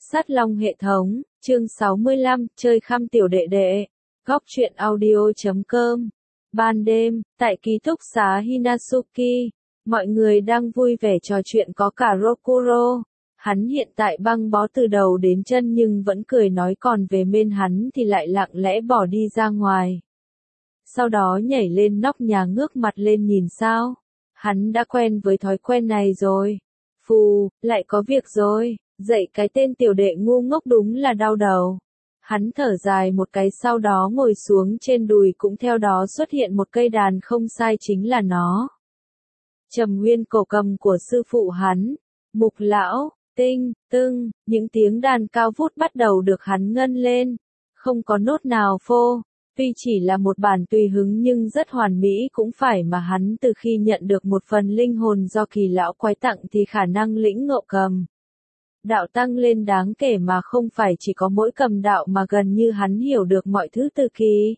Sát Long hệ thống, chương 65, chơi khăm tiểu đệ đệ. Góc truyện audio.com. Ban đêm, tại ký túc xá Hinatsuki, mọi người đang vui vẻ trò chuyện có cả Rokuro. Hắn hiện tại băng bó từ đầu đến chân nhưng vẫn cười nói, còn về bên hắn thì lại lặng lẽ bỏ đi ra ngoài. Sau đó nhảy lên nóc nhà ngước mặt lên nhìn sao. Hắn đã quen với thói quen này rồi. Phù, lại có việc rồi. Dậy cái tên tiểu đệ ngu ngốc đúng là đau đầu. Hắn thở dài một cái, sau đó ngồi xuống, trên đùi cũng theo đó xuất hiện một cây đàn, không sai chính là nó. Trầm nguyên cổ cầm của sư phụ hắn. Mục lão, tinh, tưng, những tiếng đàn cao vút bắt đầu được hắn ngân lên. Không có nốt nào phô. Tuy chỉ là một bản tùy hứng nhưng rất hoàn mỹ cũng phải, mà hắn từ khi nhận được một phần linh hồn do kỳ lão quái tặng thì khả năng lĩnh ngộ cầm đạo tăng lên đáng kể, mà không phải chỉ có mỗi cầm đạo mà gần như hắn hiểu được mọi thứ từ kỳ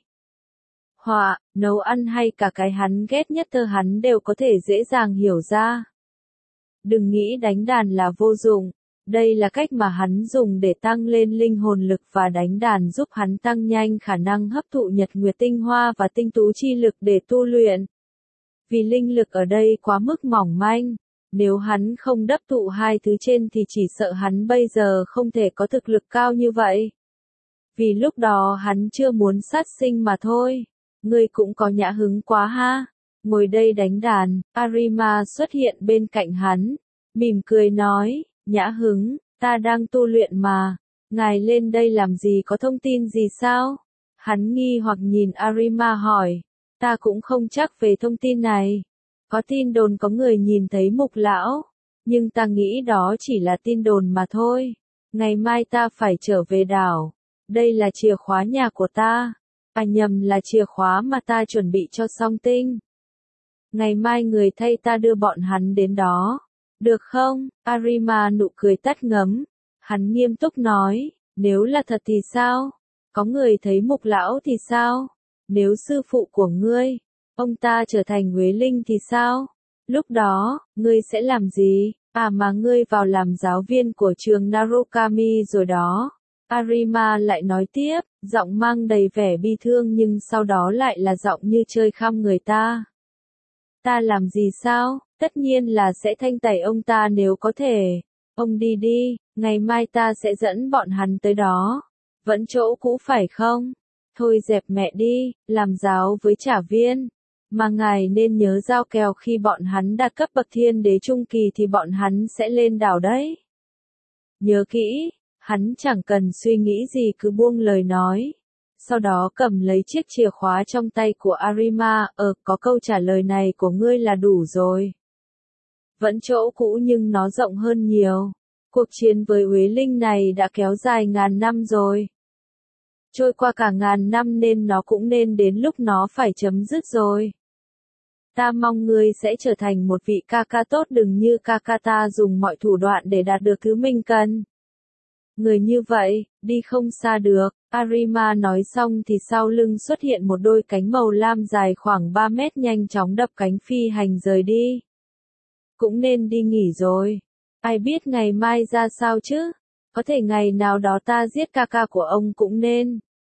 họa, nấu ăn hay cả cái hắn ghét nhất thơ hắn đều có thể dễ dàng hiểu ra. Đừng nghĩ đánh đàn là vô dụng, đây là cách mà hắn dùng để tăng lên linh hồn lực, và đánh đàn giúp hắn tăng nhanh khả năng hấp thụ nhật nguyệt tinh hoa và tinh tú chi lực để tu luyện. Vì linh lực ở đây quá mức mỏng manh, nếu hắn không đắp thụ hai thứ trên thì chỉ sợ hắn bây giờ không thể có thực lực cao như vậy. Vì lúc đó hắn chưa muốn sát sinh mà thôi. Ngươi cũng có nhã hứng quá ha. Ngồi đây đánh đàn, Arima xuất hiện bên cạnh hắn, mỉm cười nói, nhã hứng, ta đang tu luyện mà. Ngài lên đây làm gì, có thông tin gì sao? Hắn nghi hoặc nhìn Arima hỏi, ta cũng không chắc về thông tin này. Có tin đồn có người nhìn thấy Mục lão, nhưng ta nghĩ đó chỉ là tin đồn mà thôi. Ngày mai ta phải trở về đảo. Đây là chìa khóa nhà của ta. À nhầm, là chìa khóa mà ta chuẩn bị cho Song Tinh. Ngày mai người thay ta đưa bọn hắn đến đó. Được không? Arima nụ cười tắt ngấm. Hắn nghiêm túc nói, nếu là thật thì sao? Có người thấy Mục lão thì sao? Nếu sư phụ của ngươi, ông ta trở thành Huế Linh thì sao? Lúc đó, ngươi sẽ làm gì? À mà ngươi vào làm giáo viên của trường Narukami rồi đó. Arima lại nói tiếp, giọng mang đầy vẻ bi thương nhưng sau đó lại là giọng như chơi khăm người ta. Ta làm gì sao? Tất nhiên là sẽ thanh tẩy ông ta nếu có thể. Ông đi đi, ngày mai ta sẽ dẫn bọn hắn tới đó. Vẫn chỗ cũ phải không? Thôi dẹp mẹ đi, làm giáo với trả viên. Mà ngài nên nhớ giao kèo, khi bọn hắn đạt cấp bậc thiên đế trung kỳ thì bọn hắn sẽ lên đảo đấy. Nhớ kỹ, hắn chẳng cần suy nghĩ gì cứ buông lời nói. Sau đó cầm lấy chiếc chìa khóa trong tay của Arima, có câu trả lời này của ngươi là đủ rồi. Vẫn chỗ cũ nhưng nó rộng hơn nhiều. Cuộc chiến với Huế Linh này đã kéo dài ngàn năm rồi. Trôi qua cả ngàn năm nên nó cũng nên đến lúc nó phải chấm dứt rồi. Ta mong ngươi sẽ trở thành một vị ca ca tốt, đừng như ca ca ta dùng mọi thủ đoạn để đạt được thứ mình cần. Người như vậy, đi không xa được. Arima nói xong thì sau lưng xuất hiện một đôi cánh màu lam dài khoảng 3 mét, nhanh chóng đập cánh phi hành rời đi. Cũng nên đi nghỉ rồi. Ai biết ngày mai ra sao chứ? Có thể ngày nào đó ta giết ca ca của ông cũng nên.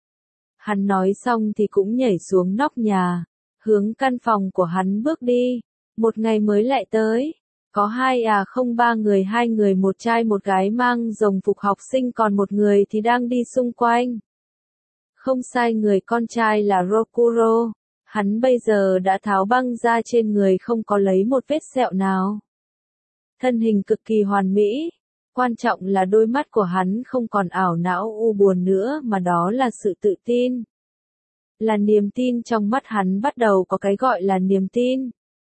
Hắn nói xong thì cũng nhảy xuống nóc nhà, hướng căn phòng của hắn bước đi. Một ngày mới lại tới. Có ba người, 2 người một trai một gái mang rồng phục học sinh, còn một người thì đang đi xung quanh. Không sai, người con trai là Rokuro. Hắn bây giờ đã tháo băng ra trên người, không có lấy một vết sẹo nào. Thân hình cực kỳ hoàn mỹ. Quan trọng là đôi mắt của hắn không còn ảo não u buồn nữa, mà đó là sự tự tin. Là niềm tin, trong mắt hắn bắt đầu có cái gọi là niềm tin.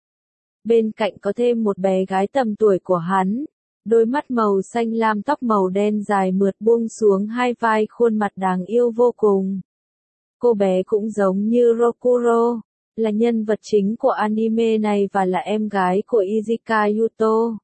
Bên cạnh có thêm một bé gái tầm tuổi của hắn. Đôi mắt màu xanh lam, tóc màu đen dài mượt buông xuống hai vai, khuôn mặt đáng yêu vô cùng. Cô bé cũng giống như Rokuro, là nhân vật chính của anime này và là em gái của Izuka Yuto.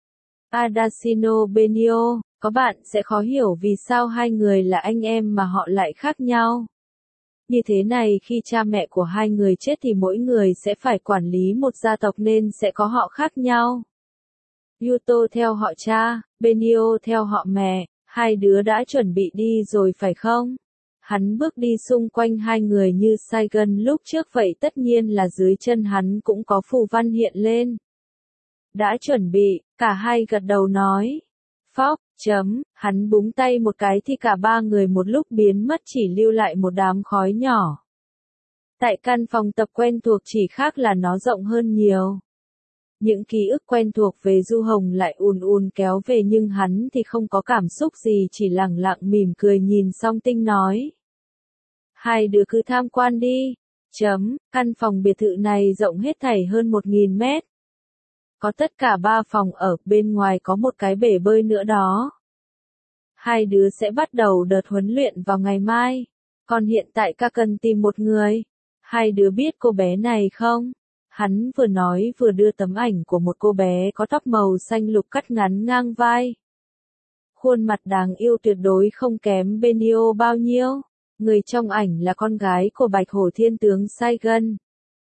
Adashino Benio, có bạn sẽ khó hiểu vì sao hai người là anh em mà họ lại khác nhau. Như thế này, khi cha mẹ của hai người chết thì mỗi người sẽ phải quản lý một gia tộc nên sẽ có họ khác nhau. Yuto theo họ cha, Benio theo họ mẹ, Hai đứa đã chuẩn bị đi rồi phải không? Hắn bước đi xung quanh hai người như Saigon lúc trước vậy, tất nhiên là dưới chân hắn cũng có phù văn hiện lên. Đã chuẩn bị, cả hai gật đầu nói. Phóc, hắn búng tay một cái thì cả ba người một lúc biến mất, chỉ lưu lại một đám khói nhỏ. Tại căn phòng tập quen thuộc chỉ khác là nó rộng hơn nhiều. Những ký ức quen thuộc về Du Hồng lại ùn ùn kéo về, nhưng hắn thì không có cảm xúc gì, chỉ lẳng lặng mỉm cười nhìn Song Tinh nói. Hai đứa cứ tham quan đi. Căn phòng biệt thự này rộng hết thảy hơn 1.000 mét. Có tất cả 3 phòng ở, bên ngoài có một cái bể bơi nữa đó. Hai đứa sẽ bắt đầu đợt huấn luyện vào ngày mai. Còn hiện tại ca cần tìm một người. Hai đứa biết cô bé này không? Hắn vừa nói vừa đưa tấm ảnh của một cô bé có tóc màu xanh lục cắt ngắn ngang vai. Khuôn mặt đáng yêu tuyệt đối không kém Benio bao nhiêu. Người trong ảnh là con gái của Bạch Hổ Thiên tướng Saigon.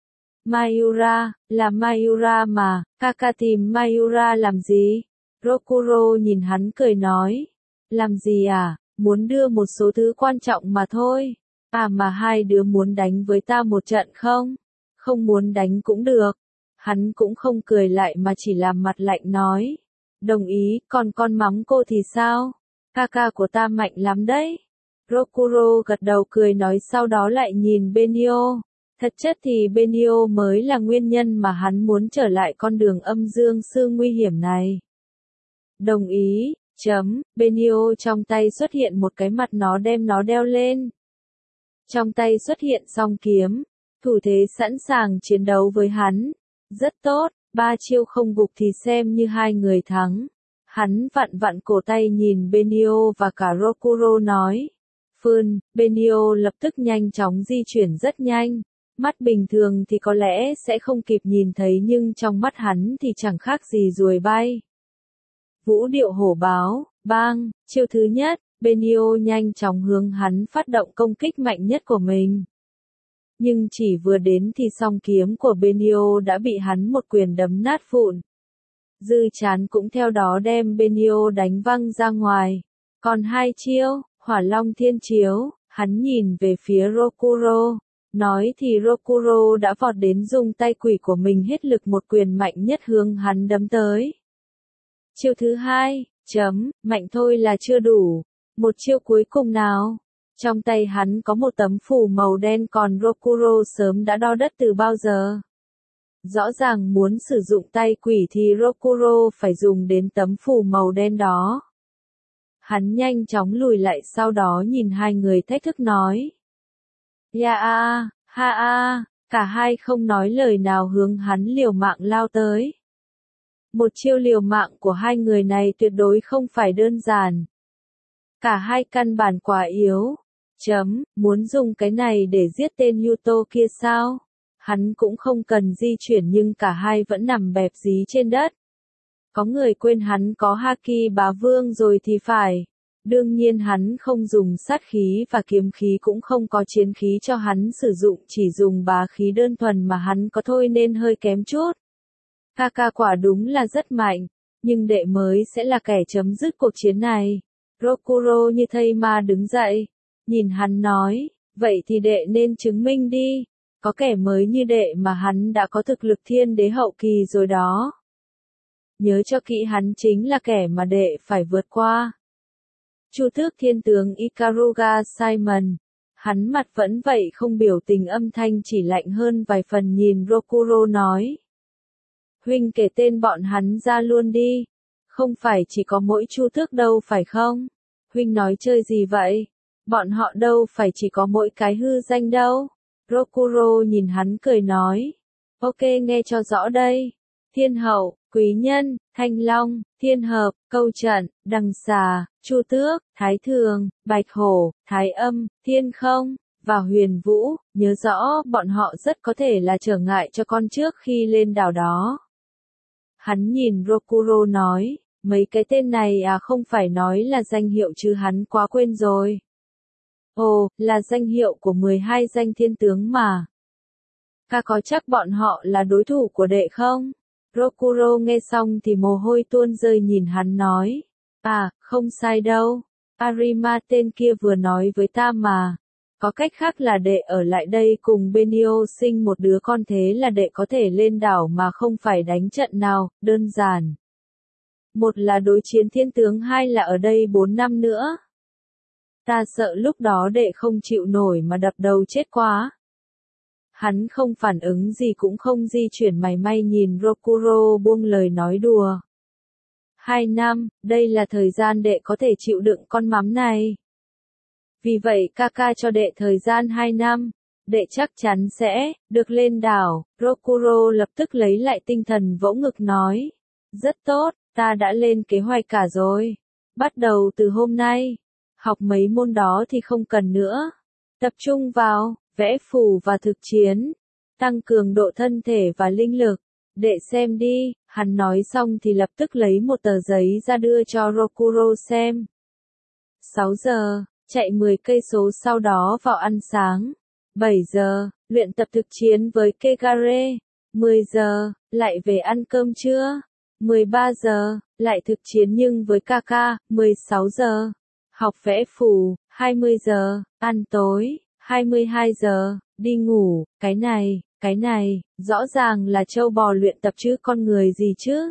Mayura, là Mayura mà, Kaka tìm Mayura làm gì? Rokuro nhìn hắn cười nói. Làm gì à, muốn đưa một số thứ quan trọng mà thôi. À mà hai đứa muốn đánh với ta một trận không? Không muốn đánh cũng được. Hắn cũng không cười lại mà chỉ làm mặt lạnh nói. Đồng ý, còn con mắng cô thì sao? Kaka của ta mạnh lắm đấy. Rokuro gật đầu cười nói, sau đó lại nhìn Benio. Thật chất thì Benio mới là nguyên nhân mà hắn muốn trở lại con đường âm dương sư nguy hiểm này. Đồng ý, Benio trong tay xuất hiện một cái mặt, nó đem nó đeo lên. Trong tay xuất hiện song kiếm, thủ thế sẵn sàng chiến đấu với hắn. Rất tốt, 3 chiêu không gục thì xem như hai người thắng. Hắn vặn vặn cổ tay nhìn Benio và cả Rokuro nói. Benio lập tức nhanh chóng di chuyển rất nhanh. Mắt bình thường thì có lẽ sẽ không kịp nhìn thấy, nhưng trong mắt hắn thì chẳng khác gì ruồi bay. Vũ điệu hổ báo, bang, chiêu thứ nhất, Benio nhanh chóng hướng hắn phát động công kích mạnh nhất của mình. Nhưng chỉ vừa đến thì song kiếm của Benio đã bị hắn một quyền đấm nát vụn. Dư chán cũng theo đó đem Benio đánh văng ra ngoài. Còn hai chiêu, Hỏa Long Thiên Chiếu, hắn nhìn về phía Rokuro. Nói thì Rokuro đã vọt đến, dùng tay quỷ của mình hết lực một quyền mạnh nhất hướng hắn đấm tới. Chiêu thứ hai, mạnh thôi là chưa đủ. Một chiêu cuối cùng nào. Trong tay hắn có một tấm phù màu đen, còn Rokuro sớm đã đo đất từ bao giờ. Rõ ràng muốn sử dụng tay quỷ thì Rokuro phải dùng đến tấm phù màu đen đó. Hắn nhanh chóng lùi lại, sau đó nhìn hai người thách thức nói. Ya a, ha a, cả hai không nói lời nào hướng hắn liều mạng lao tới. Một chiêu liều mạng của hai người này tuyệt đối không phải đơn giản. Cả hai căn bản quá yếu. Muốn dùng cái này để giết tên Yuto kia sao? Hắn cũng không cần di chuyển, nhưng cả hai vẫn nằm bẹp dí trên đất. Có người quên hắn có Haki Bá Vương rồi thì phải. Đương nhiên hắn không dùng sát khí và kiếm khí, cũng không có chiến khí cho hắn sử dụng, chỉ dùng bá khí đơn thuần mà hắn có thôi nên hơi kém chút. Kaka quả đúng là rất mạnh, nhưng đệ mới sẽ là kẻ chấm dứt cuộc chiến này. Rokuro như thây ma đứng dậy, nhìn hắn nói, vậy thì đệ nên chứng minh đi. Có kẻ mới như đệ mà hắn đã có thực lực thiên đế hậu kỳ rồi đó. Nhớ cho kỹ, hắn chính là kẻ mà đệ phải vượt qua. Chu Tước Thiên tướng Ikaruga Simon. Hắn mặt vẫn vậy, không biểu tình, âm thanh chỉ lạnh hơn vài phần, nhìn Rokuro nói. Huynh kể tên bọn hắn ra luôn đi. Không phải chỉ có mỗi Chu Tước đâu phải không? Huynh nói chơi gì vậy? Bọn họ đâu phải chỉ có mỗi cái hư danh đâu. Rokuro nhìn hắn cười nói. Ok, nghe cho rõ đây. Thiên hậu, quý nhân, thanh long, thiên hợp, câu trận, đằng xà, chu tước, thái thường, bạch hổ, thái âm, thiên không, và huyền vũ. Nhớ rõ, bọn họ rất có thể là trở ngại cho con trước khi lên đảo đó. Hắn nhìn Rokuro nói, mấy cái tên này à, không phải nói là danh hiệu chứ, hắn quá quên rồi. Ồ, là danh hiệu của 12 danh thiên tướng mà. Ca có chắc bọn họ là đối thủ của đệ không? Rokuro nghe xong thì mồ hôi tuôn rơi, nhìn hắn nói. À, không sai đâu. Arima tên kia vừa nói với ta mà. Có cách khác là đệ ở lại đây cùng Benio sinh một đứa con, thế là đệ có thể lên đảo mà không phải đánh trận nào, đơn giản. Một là đối chiến thiên tướng, hai là ở đây 4 năm nữa. Ta sợ lúc đó đệ không chịu nổi mà đập đầu chết quá. Hắn không phản ứng gì cũng không di chuyển mảy may, nhìn Rokuro buông lời nói đùa. 2 năm, đây là thời gian đệ có thể chịu đựng con mắm này. Vì vậy Kaka cho đệ thời gian 2 năm, đệ chắc chắn sẽ được lên đảo. Rokuro lập tức lấy lại tinh thần, vỗ ngực nói. Rất tốt, ta đã lên kế hoạch cả rồi. Bắt đầu từ hôm nay, học mấy môn đó thì không cần nữa. Tập trung vào vẽ phù và thực chiến, tăng cường độ thân thể và linh lực. Đệ xem đi, hắn nói xong thì lập tức lấy một tờ giấy ra đưa cho Rokuro xem. 6 giờ, chạy 10 cây số, sau đó vào ăn sáng. 7 giờ, luyện tập thực chiến với Kegare. 10 giờ, lại về ăn cơm trưa. 13 giờ, lại thực chiến nhưng với Kaka. 16 giờ, học vẽ phù. 20 giờ, ăn tối. 22 giờ, đi ngủ. Cái này, rõ ràng là trâu bò luyện tập chứ con người gì chứ.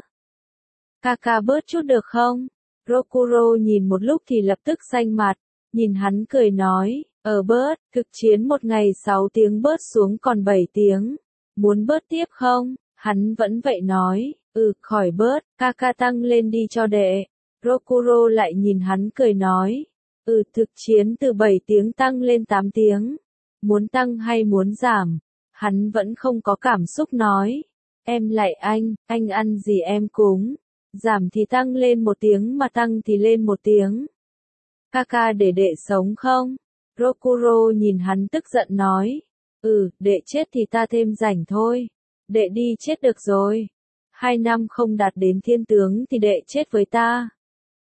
Kaka bớt chút được không? Rokuro nhìn một lúc thì lập tức xanh mặt, nhìn hắn cười nói, bớt, thực chiến một ngày 6 tiếng bớt xuống còn 7 tiếng. Muốn bớt tiếp không? Hắn vẫn vậy nói, khỏi bớt, Kaka tăng lên đi cho đệ. Rokuro lại nhìn hắn cười nói, thực chiến từ 7 tiếng tăng lên 8 tiếng. Muốn tăng hay muốn giảm? Hắn vẫn không có cảm xúc nói. Em lại anh ăn gì em cúng. Giảm thì tăng lên 1 tiếng mà tăng thì lên 1 tiếng. Kaka để đệ sống không? Rokuro nhìn hắn tức giận nói. Đệ chết thì ta thêm rảnh thôi. Đệ đi chết được rồi. 2 năm không đạt đến thiên tướng thì đệ chết với ta.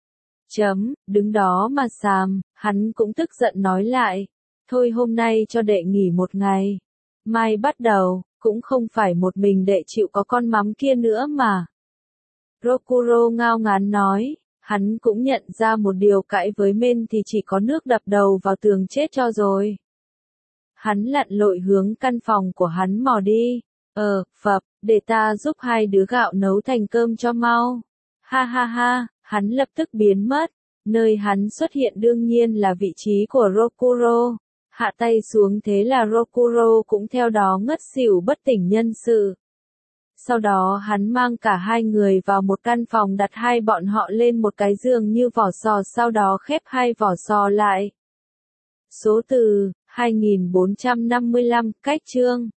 Đứng đó mà xàm, hắn cũng tức giận nói lại. Thôi hôm nay cho đệ nghỉ 1 ngày. Mai bắt đầu, cũng không phải một mình đệ chịu có con mắm kia nữa mà. Rokuro ngao ngán nói, hắn cũng nhận ra một điều, cãi với men thì chỉ có nước đập đầu vào tường chết cho rồi. Hắn lặn lội hướng căn phòng của hắn mò đi. Phập, để ta giúp 2 đứa gạo nấu thành cơm cho mau. Ha ha ha, hắn lập tức biến mất. Nơi hắn xuất hiện đương nhiên là vị trí của Rokuro. Hạ tay xuống thế là Rokuro cũng theo đó ngất xỉu bất tỉnh nhân sự. Sau đó hắn mang cả 2 người vào một căn phòng, đặt 2 bọn họ lên một cái giường như vỏ sò, sau đó khép 2 vỏ sò lại. Số từ 2455, cách chương